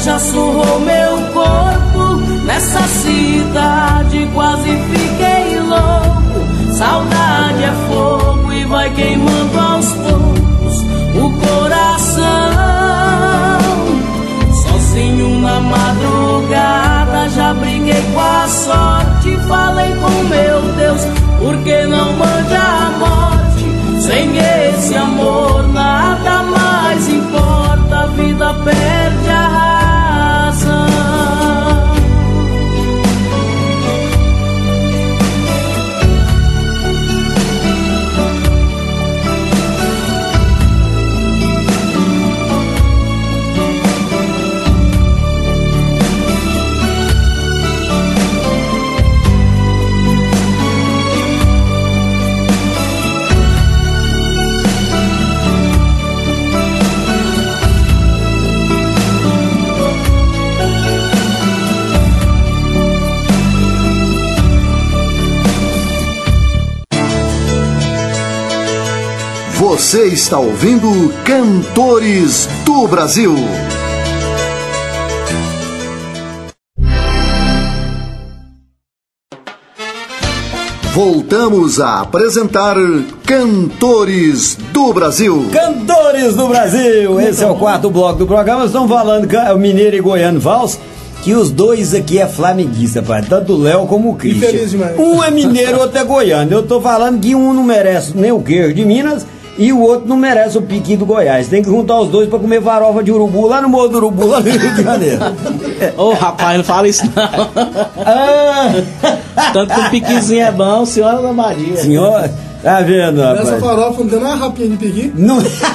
já surrou meu corpo. Nessa cidade quase fiquei louco. Saudade é fogo e vai queimando aos poucos o coração. Sozinho na madrugada já briguei com a sorte. Falei com meu Deus, por que não mande a morte? Sem esse amor nada mais importa, a vida perde a razão. Você está ouvindo Cantores do Brasil. Voltamos a apresentar Cantores do Brasil. Cantores do Brasil, esse é o quarto bloco do programa. Estamos falando que o Mineiro e Goiano Vals, que os dois aqui é flamenguista, pai, tanto o Léo como o Christian. Um é mineiro, outro é goiano. Eu tô falando que um não merece nem o queijo de Minas e o outro não merece o piqui do Goiás. Tem que juntar os dois pra comer farofa de urubu lá no Morro do Urubu, lá no Rio de Janeiro. Ô, oh, rapaz, não fala isso não. Ah. Tanto que o piquizinho é bom, senhora da Maria. Senhora, tá vendo, rapaz? Nessa farofa não tem uma rapinha de piqui? Não.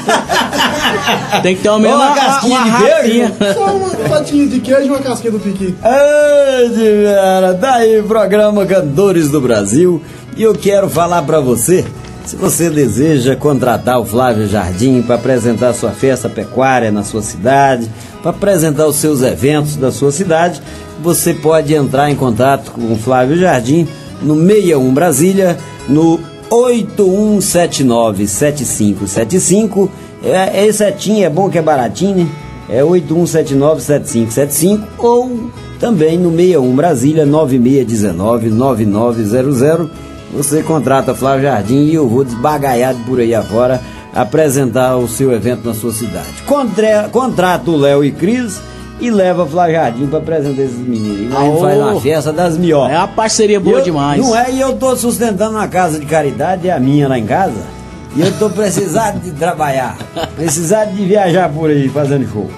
Tem que ter uma, uma, uma casquinha uma, uma de queijo. Só uma fatinha de queijo e uma casquinha do piqui. Ai, cara, tá aí o programa Cantores do Brasil. E eu quero falar pra você, se você deseja contratar o Flávio Jardim para apresentar sua festa pecuária na sua cidade, para apresentar os seus eventos da sua cidade, você pode entrar em contato com o Flávio Jardim no seis um Brasília, no oito um sete nove sete cinco sete cinco. É, é setinho, é bom que é baratinho, né? É oito um sete nove sete cinco sete cinco, ou também no seis um Brasília, nove seis um nove nove nove zero zero. Você contrata Flávio Jardim e eu vou desbagaiado por aí afora apresentar o seu evento na sua cidade. Contra, contrata o Léo e Cris e leva Flávio Jardim para apresentar esses meninos. E a gente faz uma festa das melhores. É uma parceria boa eu, demais. Não é? E eu tô sustentando uma casa de caridade, é a minha lá em casa. E eu tô precisado de trabalhar, precisado de viajar por aí fazendo show.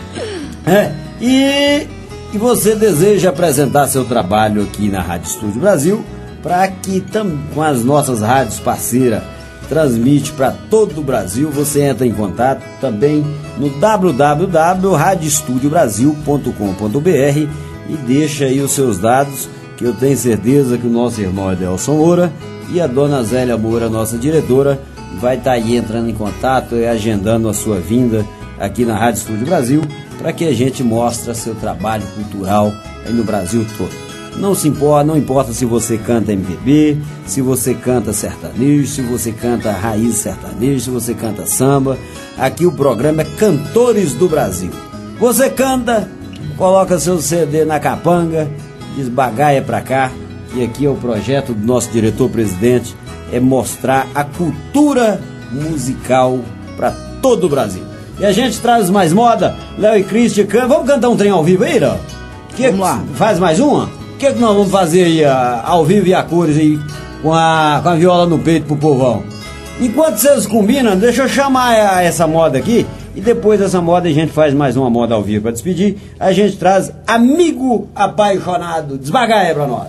É, e, e você deseja apresentar seu trabalho aqui na Rádio Estúdio Brasil, para que tam, com as nossas rádios parceiras transmite para todo o Brasil. Você entra em contato também no w w w ponto rádio estúdio brasil ponto com ponto b r e deixa aí os seus dados, que eu tenho certeza que o nosso irmão Adelson Moura e a dona Zélia Moura, nossa diretora, vai estar tá aí entrando em contato e agendando a sua vinda aqui na Rádio Estúdio Brasil, para que a gente mostre seu trabalho cultural aí no Brasil todo. Não se importa, não importa se você canta M P B, se você canta sertanejo, se você canta raiz sertanejo, se você canta samba. Aqui o programa é Cantores do Brasil. Você canta, coloca seu C D na capanga, desbagaia pra cá, e aqui é o projeto do nosso diretor-presidente, é mostrar a cultura musical para todo o Brasil. E a gente traz mais moda, Léo e Christian, vamos cantar um trem ao vivo aí, não? Que vamos lá. Faz mais uma? O que, que nós vamos fazer aí, a, ao vivo e a cores aí, com a, com a viola no peito pro povão? Enquanto vocês combinam, deixa eu chamar a, essa moda aqui, e depois dessa moda a gente faz mais uma moda ao vivo para despedir. A gente traz Amigo Apaixonado. Desbagaia pra nós.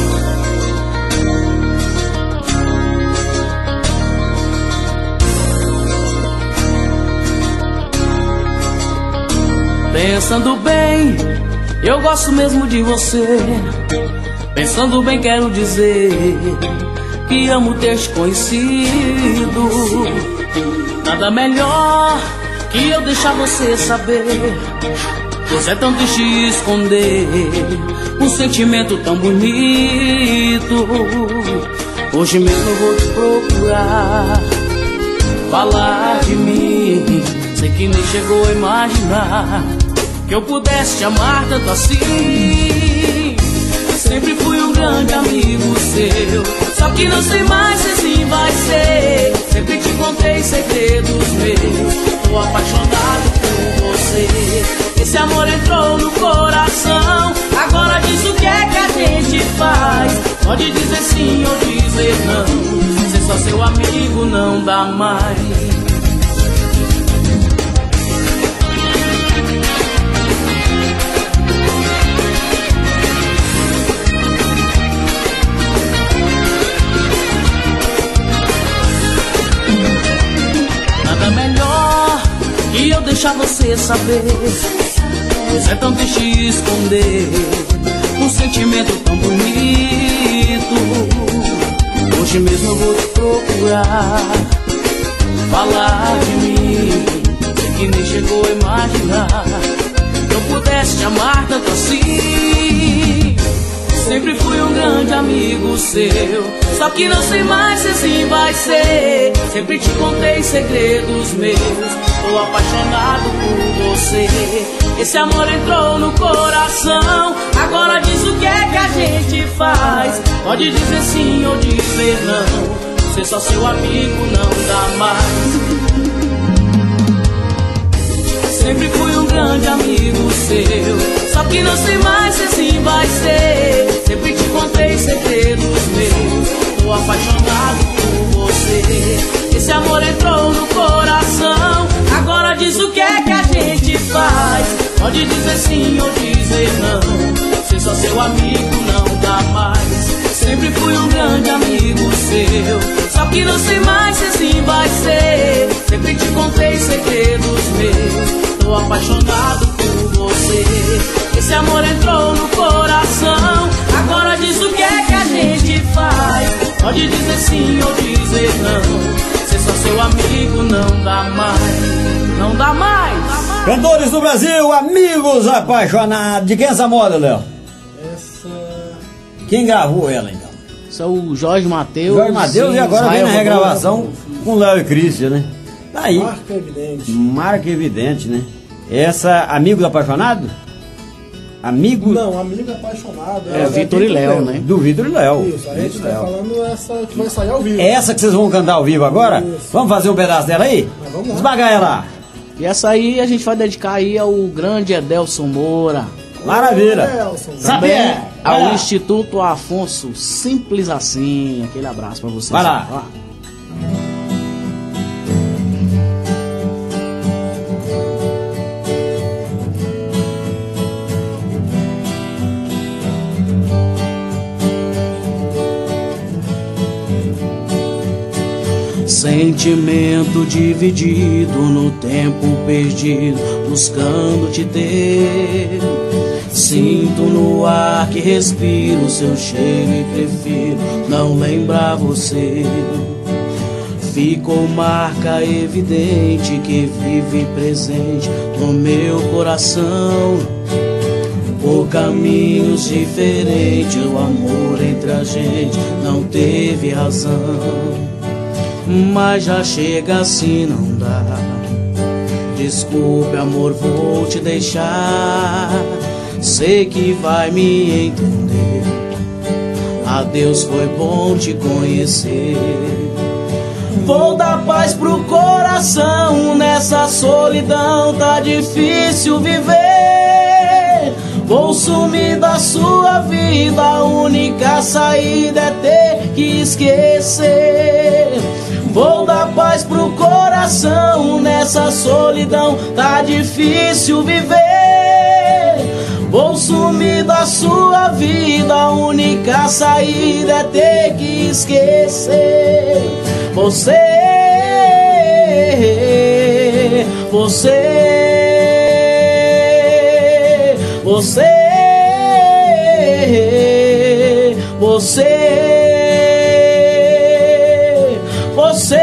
Pensando bem, eu gosto mesmo de você. Pensando bem, quero dizer que amo ter te conhecido. Nada melhor que eu deixar você saber, pois é tão triste esconder um sentimento tão bonito. Hoje mesmo eu vou te procurar, falar de mim. Sei que nem chegou a imaginar que eu pudesse te amar tanto assim. Sempre fui um grande amigo seu, só que não sei mais se assim vai ser. Sempre te contei segredos meus, tô apaixonado por você. Esse amor entrou no coração, agora diz o que é que a gente faz. Pode dizer sim ou dizer não, ser só seu amigo não dá mais. E eu deixar você saber, pois é tão triste esconder um sentimento tão bonito. Hoje mesmo eu vou te procurar, falar de mim, que nem chegou a imaginar que eu pudesse te amar tanto assim. Sempre fui um grande amigo seu, só que não sei mais se assim vai ser. Sempre te contei segredos meus, tô apaixonado por você. Esse amor entrou no coração, agora diz o que é que a gente faz. Pode dizer sim ou dizer não, ser só seu amigo não dá mais. Sempre fui um grande amigo seu, só que não sei mais se assim vai ser. Sempre te contei segredos meus, tô apaixonado por você. Esse amor entrou no coração, agora diz o que é que a gente faz. Pode dizer sim ou dizer não, ser só seu amigo não dá mais. Sempre fui um grande amigo seu, só que não sei mais se assim vai ser. Sempre te contei segredos meus, tô apaixonado por você. Esse amor entrou no coração, agora diz o que é que a gente faz. Pode dizer sim ou dizer não, ser só seu amigo não dá mais. Não dá mais. Cantores do Brasil, amigos apaixonados. De quem é essa moda, Léo? Essa... Quem gravou ela, então? Isso é o Jorge Mateus. Jorge Mateus, e agora vem na regravação com Léo e Cristian, né? Daí. Marca evidente. Marca evidente, né? Essa, Amigos Apaixonados? Amigo... Não, Amigo Apaixonado. É, é Vitor e Léo, né? Do Vitor e Léo. Isso, a gente tá falando essa que vai sair ao vivo. Essa que vocês vão cantar ao vivo agora? Isso. Vamos fazer um pedaço dela aí? Mas vamos lá. Esmagar ela. E essa aí a gente vai dedicar aí ao grande Edelson Moura. Maravilha. Edelson. Também ao Instituto Afonso Simples Assim. Aquele abraço pra vocês. Vai lá. Vai lá. Sentimento dividido no tempo perdido, buscando te ter. Sinto no ar que respiro seu cheiro e prefiro não lembrar você. Ficou marca evidente que vive presente no meu coração. Por caminhos diferentes, o amor entre a gente não teve razão. Mas já chega assim, não dá. Desculpe, amor, vou te deixar. Sei que vai me entender. Adeus, foi bom te conhecer. Vou dar paz pro coração. Nessa solidão tá difícil viver. Vou sumir da sua vida. A única saída é ter que esquecer. Vou dar paz pro coração, nessa solidão tá difícil viver. Vou sumir da sua vida, a única saída é ter que esquecer. Você, você, você, você. Você.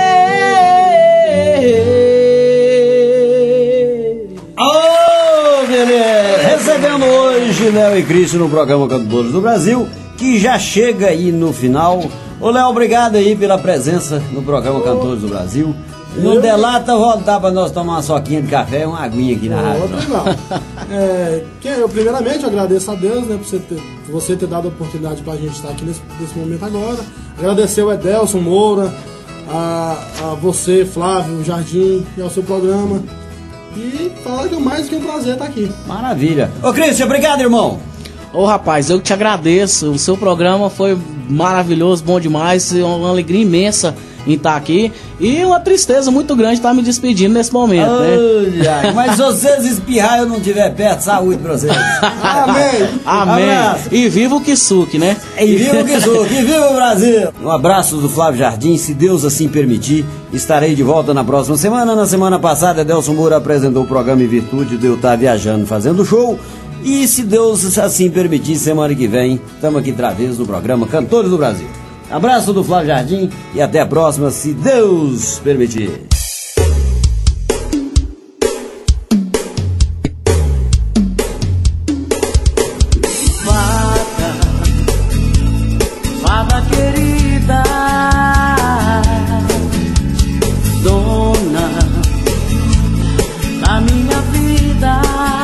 Oh, beleza! Recebendo hoje Léo e Cristian no programa Cantores do Brasil, que já chega aí no final. Ô Léo, obrigado aí pela presença no programa Cantores do Brasil. Não Eu- der lata, voltar pra nós tomar uma soquinha de café e uma aguinha aqui na rádio. Outra não. É, que eu, primeiramente, eu agradeço a Deus, né, por você ter, por você ter dado a oportunidade pra gente estar aqui nesse, nesse momento agora. Agradecer ao Edelson Moura, a, a você, Flávio Jardim, e ao seu programa. E falar que é mais do que um prazer estar aqui. Maravilha. Ô, Cristian, obrigado, irmão. Ô rapaz, eu te agradeço. O seu programa foi maravilhoso, bom demais. É uma alegria imensa em estar aqui. E uma tristeza muito grande estar me despedindo nesse momento, né? Olha, mas se vocês espirrar e eu não estiver perto, saúde pra vocês. Amém. Amém. Abraço. E viva o Kisuke, né? E viva o Kisuke, e viva o Brasil! Um abraço do Flávio Jardim, se Deus assim permitir, estarei de volta na próxima semana. Na semana passada, Edelson Moura apresentou o programa em virtude de eu estar viajando fazendo show. E se Deus assim permitir, semana que vem, estamos aqui outra vez no programa Cantores do Brasil. Abraço do Flávio Jardim e até a próxima, se Deus permitir. Fada, fada querida, dona da minha vida,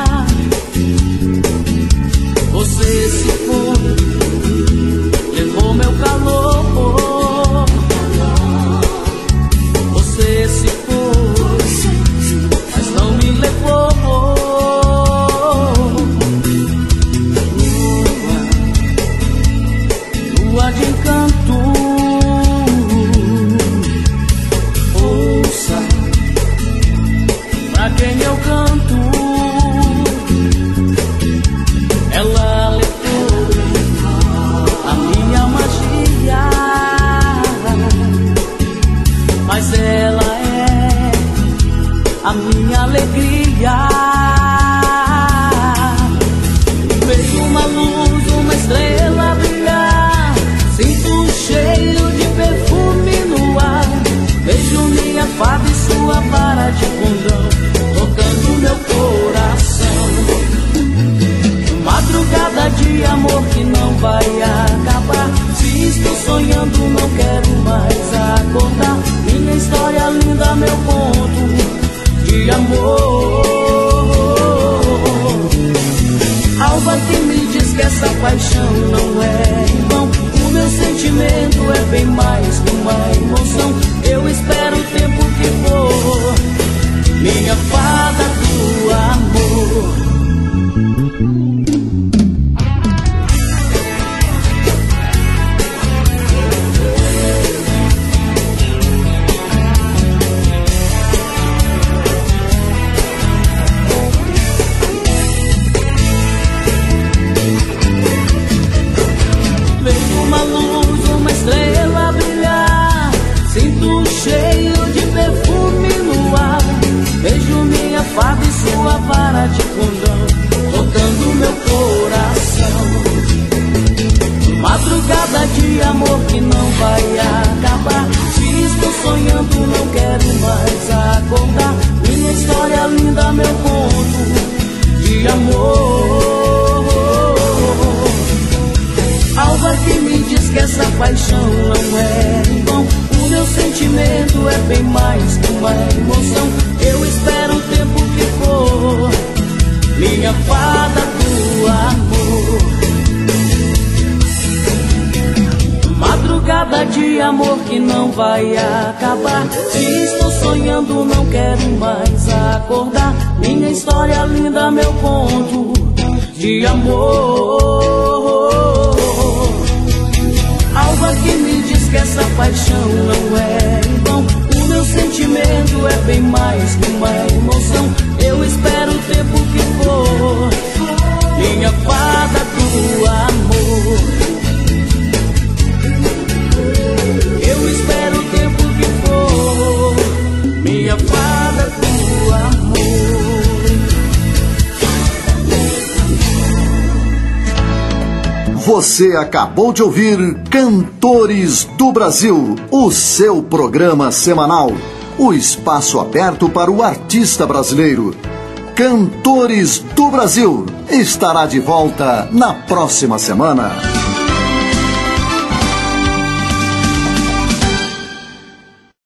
você se foi, levou meu calor. Você se foi, mas não me levou. Lua, lua de encanto, ouça pra quem eu canto. Ela levou a minha magia, mas ela é a minha alegria. Vejo uma luz, uma estrela brilhar, sinto um cheiro de perfume no ar. Vejo minha fada e sua vara de condão tocando meu coração. Madrugada de amor que não vai acabar. Se estou sonhando, não quero mais acordar. Minha história linda, meu conto de amor. Alva que me diz que essa paixão não é em vão. O meu sentimento é bem mais que uma emoção. Eu espero o tempo que for, minha fada do amor. Uma luz, uma estrela brilhar, sinto um cheiro de perfume no ar. Vejo minha fada e sua vara de condão tocando meu coração. Madrugada de amor que não vai acabar. Se estou sonhando, não quero mais acordar. Minha história linda, meu conto de amor. Alva que me diz que essa paixão não é em vão. O meu sentimento é bem mais que uma emoção. Eu espero o tempo que for, minha fada do amor. Madrugada de amor que não vai acabar. Se estou sonhando, não quero mais acordar. Minha história linda, meu conto de amor. Alva que me diz que essa paixão não é em vão. O meu sentimento é bem mais que uma emoção. Eu espero o tempo que for, minha fada do amor. Eu espero o tempo que for, minha fada do amor. Você acabou de ouvir Cantores do Brasil, o seu programa semanal, o espaço aberto para o artista brasileiro. Cantores do Brasil estará de volta na próxima semana.